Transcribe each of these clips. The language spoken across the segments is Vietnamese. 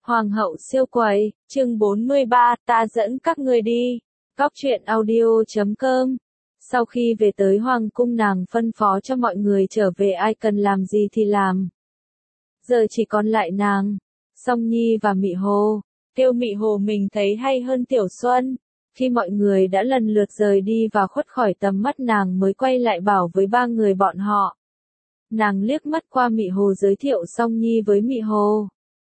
Hoàng hậu siêu quầy, chương 43, ta dẫn các ngươi đi. Góc truyện audio.com. Sau khi về tới Hoàng cung, nàng phân phó cho mọi người trở về, ai cần làm gì thì làm. Giờ chỉ còn lại nàng, Song Nhi và Mị Hồ. Tiêu Mị Hồ mình thấy hay hơn Tiểu Xuân. Khi mọi người đã lần lượt rời đi và khuất khỏi tầm mắt, nàng mới quay lại bảo với ba người bọn họ. Nàng liếc mắt qua Mị Hồ, giới thiệu Song Nhi với Mị Hồ.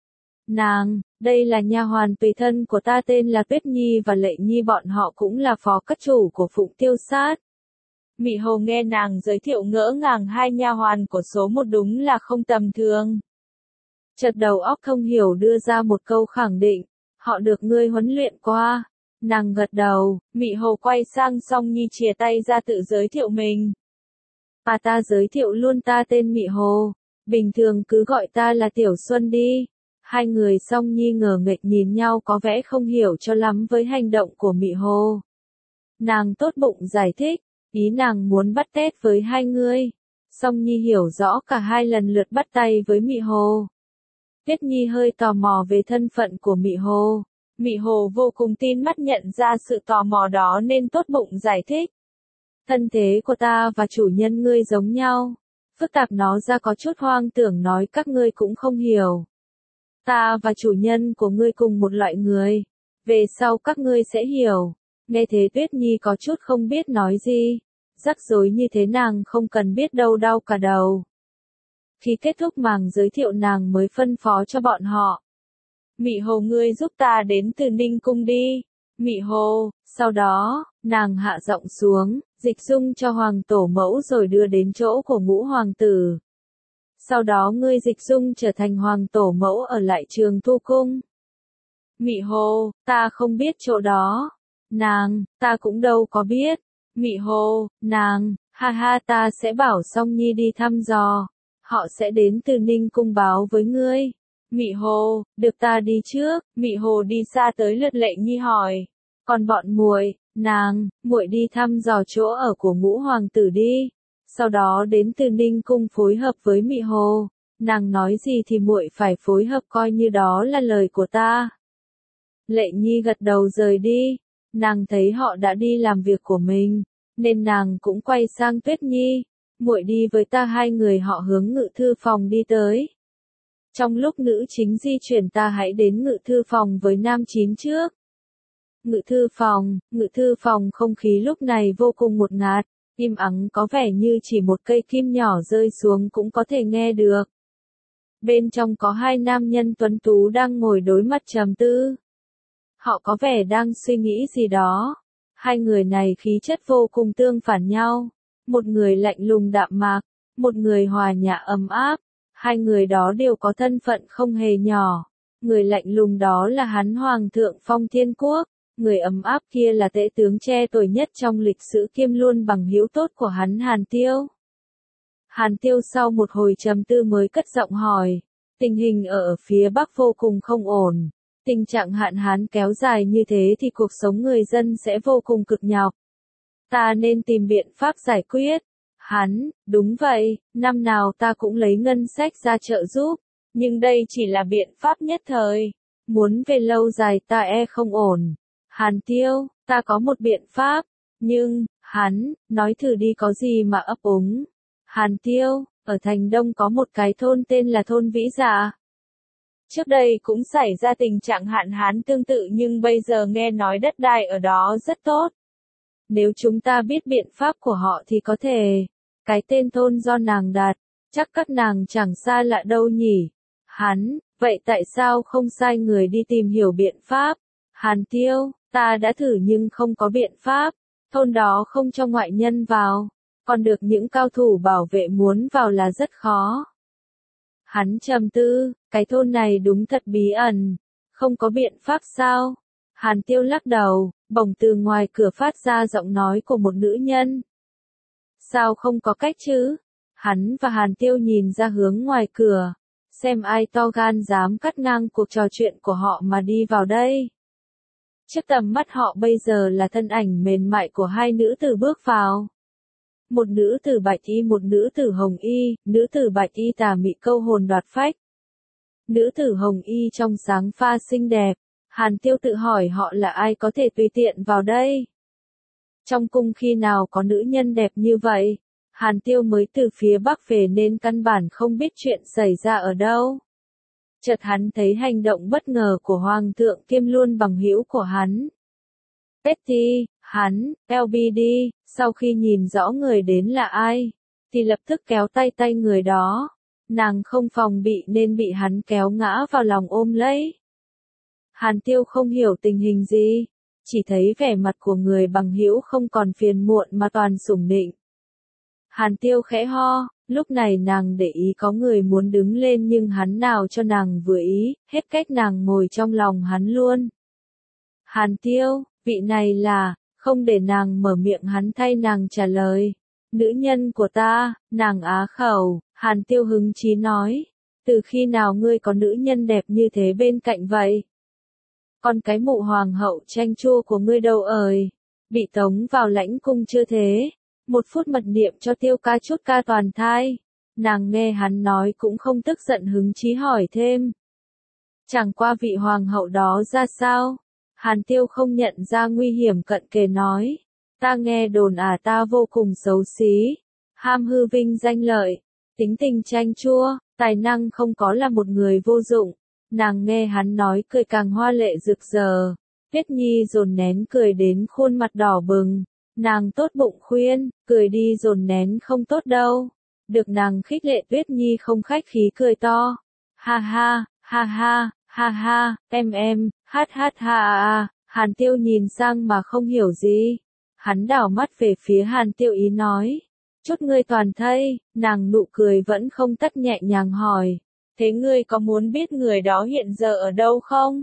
Đây là nha hoàn tùy thân của ta, tên là Tuyết Nhi, và Lệ Nhi, bọn họ cũng là phó cát chủ của Phụng Tiêu Sát. Mị Hồ nghe nàng giới thiệu ngỡ ngàng, hai nha hoàn của số một đúng là không tầm thường. Chợt đầu óc không hiểu đưa ra một câu khẳng định, họ được ngươi huấn luyện qua. Nàng gật đầu, Mị Hồ quay sang Song Nhi chìa tay ra tự giới thiệu mình. Ta giới thiệu luôn, ta tên Mị Hồ, bình thường cứ gọi ta là Tiểu Xuân đi. Hai người Song Nhi ngờ nghệch nhìn nhau, có vẻ không hiểu cho lắm với hành động của Mị Hồ. Nàng tốt bụng giải thích, ý nàng muốn bắt tết với hai người. Song Nhi hiểu rõ, cả hai lần lượt bắt tay với Mị Hồ. Tuyết Nhi hơi tò mò về thân phận của Mị Hồ. Mị Hồ vô cùng tin mắt nhận ra sự tò mò đó nên tốt bụng giải thích. Thân thế của ta và chủ nhân ngươi giống nhau. Phức tạp nó ra có chút hoang tưởng, nói các ngươi cũng không hiểu. Ta và chủ nhân của ngươi cùng một loại người. Về sau các ngươi sẽ hiểu. Nghe thế Tuyết Nhi có chút không biết nói gì. Rắc rối như thế nàng không cần biết đâu, đau cả đầu. Khi kết thúc màn giới thiệu, nàng mới phân phó cho bọn họ. Mị Hồ, ngươi giúp ta đến Từ Ninh cung đi. Mị Hồ, sau đó, nàng hạ giọng xuống, dịch dung cho hoàng tổ mẫu rồi đưa đến chỗ của Ngũ hoàng tử. Sau đó ngươi dịch dung trở thành hoàng tổ mẫu ở lại Trường Thu cung. Mị Hồ, ta không biết chỗ đó. Ta cũng đâu có biết. Mị Hồ, ha ha, ta sẽ bảo Song Nhi đi thăm dò. Họ sẽ đến Từ Ninh cung báo với ngươi. Mị Hồ, được ta đi trước. Mị Hồ đi xa tới lượt Lệ Nhi hỏi. Còn bọn muội, muội đi thăm dò chỗ ở của Ngũ hoàng tử đi. Sau đó đến Từ Ninh cung phối hợp với Mị Hồ. Nàng nói gì thì muội phải phối hợp, coi như đó là lời của ta. Lệ Nhi gật đầu rời đi. Nàng thấy họ đã đi làm việc của mình, nên nàng cũng quay sang Tuyết Nhi. Muội đi với ta. Hai người họ hướng ngự thư phòng đi tới. Trong lúc nữ chính di chuyển, ta hãy đến ngự thư phòng với nam chính trước. Ngự thư phòng không khí lúc này vô cùng ngột ngạt, im ắng, có vẻ như chỉ một cây kim nhỏ rơi xuống cũng có thể nghe được. Bên trong có hai nam nhân tuấn tú đang ngồi đối mặt trầm tư. Họ có vẻ đang suy nghĩ gì đó. Hai người này khí chất vô cùng tương phản nhau. Một người lạnh lùng đạm mạc, một người hòa nhã ấm áp. Hai người đó đều có thân phận không hề nhỏ. Người lạnh lùng đó là hắn Hoàng thượng Phong Thiên Quốc. Người ấm áp kia là tể tướng trẻ tuổi nhất trong lịch sử, kiêm luôn bằng hữu tốt của hắn, Hàn Tiêu. Hàn Tiêu sau một hồi trầm tư mới cất giọng hỏi. Tình hình ở phía Bắc vô cùng không ổn. Tình trạng hạn hán kéo dài như thế thì cuộc sống người dân sẽ vô cùng cực nhọc. Ta nên tìm biện pháp giải quyết. Đúng vậy, năm nào ta cũng lấy ngân sách ra trợ giúp. Nhưng đây chỉ là biện pháp nhất thời. Muốn về lâu dài ta không ổn. Hàn Tiêu, ta có một biện pháp. Nhưng, nói thử đi, có gì mà ấp úng. Hàn Tiêu, ở thành Đông có một cái thôn tên là thôn Vĩ Dạ. Trước đây cũng xảy ra tình trạng hạn hán tương tự, nhưng bây giờ nghe nói đất đai ở đó rất tốt. Nếu chúng ta biết biện pháp của họ thì có thể. Cái tên thôn do nàng đặt, chắc các nàng chẳng xa lạ đâu nhỉ. Vậy tại sao không sai người đi tìm hiểu biện pháp? Hàn Tiêu, ta đã thử nhưng không có biện pháp. Thôn đó không cho ngoại nhân vào. Còn được những cao thủ bảo vệ, muốn vào là rất khó. Hắn trầm tư, cái thôn này đúng thật bí ẩn. Không có biện pháp sao? Hàn Tiêu lắc đầu, bỗng từ ngoài cửa phát ra giọng nói của một nữ nhân. Sao không có cách chứ? Hắn và Hàn Tiêu nhìn ra hướng ngoài cửa, xem ai to gan dám cắt ngang cuộc trò chuyện của họ mà đi vào đây. Trước tầm mắt họ bây giờ là thân ảnh mềm mại của hai nữ tử bước vào. Một nữ tử bạch y, một nữ tử hồng y. Nữ tử bạch y tà mị câu hồn đoạt phách. Nữ tử hồng y trong sáng pha xinh đẹp. Hàn Tiêu tự hỏi họ là ai có thể tùy tiện vào đây. Trong cung khi nào có nữ nhân đẹp như vậy? Hàn Tiêu mới từ phía Bắc về nên căn bản không biết chuyện xảy ra ở đâu. Chợt hắn thấy hành động bất ngờ của Hoàng thượng kiêm luôn bằng hữu của hắn. Betty, hắn, LBD, sau khi nhìn rõ người đến là ai, thì lập tức kéo tay người đó. Nàng không phòng bị nên bị hắn kéo ngã vào lòng ôm lấy. Hàn Tiêu không hiểu tình hình gì, chỉ thấy vẻ mặt của người bằng hữu không còn phiền muộn mà toàn sủng nịnh. Hàn Tiêu khẽ ho, lúc này nàng để ý có người muốn đứng lên nhưng hắn nào cho nàng vừa ý, hết cách nàng ngồi trong lòng hắn luôn. Hàn Tiêu, vị này là, không để nàng mở miệng hắn thay nàng trả lời. Nữ nhân của ta, nàng á khẩu, Hàn Tiêu hứng chí nói. Từ khi nào ngươi có nữ nhân đẹp như thế bên cạnh vậy? Còn cái mụ hoàng hậu chanh chua của ngươi đâu ơi? Bị tống vào lãnh cung chưa thế? Một phút mật niệm cho Tiêu ca chút ca toàn thai. Nàng nghe hắn nói cũng không tức giận hứng chí hỏi thêm. Chẳng qua vị hoàng hậu đó ra sao? Hàn Tiêu không nhận ra nguy hiểm cận kề nói. Ta nghe đồn ta vô cùng xấu xí, ham hư vinh danh lợi, tính tình chanh chua, tài năng không có là một người vô dụng. Nàng nghe hắn nói cười càng hoa lệ rực rỡ. Tuyết Nhi dồn nén cười đến khuôn mặt đỏ bừng. Nàng tốt bụng khuyên, cười đi dồn nén không tốt đâu. Được nàng khích lệ Tuyết Nhi không khách khí cười to. Ha ha, ha ha, ha ha, em, hát hát ha. Hàn Tiêu nhìn sang mà không hiểu gì. Hắn đảo mắt về phía Hàn Tiêu ý nói. Chút ngươi toàn thây, nàng nụ cười vẫn không tắt nhẹ nhàng hỏi. Thế ngươi có muốn biết người đó hiện giờ ở đâu không?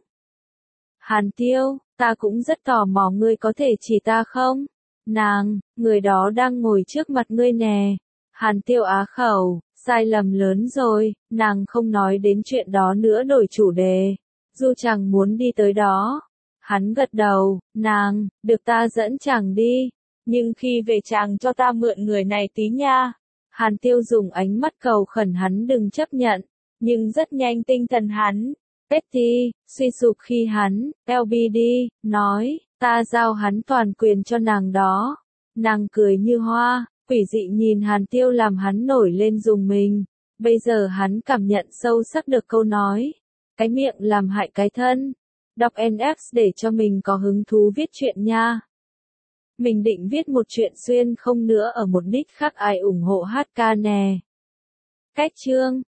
Hàn Tiêu, ta cũng rất tò mò ngươi có thể chỉ ta không? Nàng, người đó đang ngồi trước mặt ngươi nè. Hàn Tiêu á khẩu, sai lầm lớn rồi, nàng không nói đến chuyện đó nữa đổi chủ đề. Dù chàng muốn đi tới đó. Hắn gật đầu, nàng, được ta dẫn chàng đi. Nhưng khi về chàng cho ta mượn người này tí nha. Hàn Tiêu dùng ánh mắt cầu khẩn hắn đừng chấp nhận. Nhưng rất nhanh tinh thần hắn, Betty, suy sụp khi hắn, LBD, nói, ta giao hắn toàn quyền cho nàng đó. Nàng cười như hoa, quỷ dị nhìn Hàn Tiêu làm hắn nổi lên rùng mình. Bây giờ hắn cảm nhận sâu sắc được câu nói. Cái miệng làm hại cái thân. Đọc NF để cho mình có hứng thú viết chuyện nha. Mình định viết một chuyện xuyên không nữa ở một nick khác ai ủng hộ HK nè. Cách chương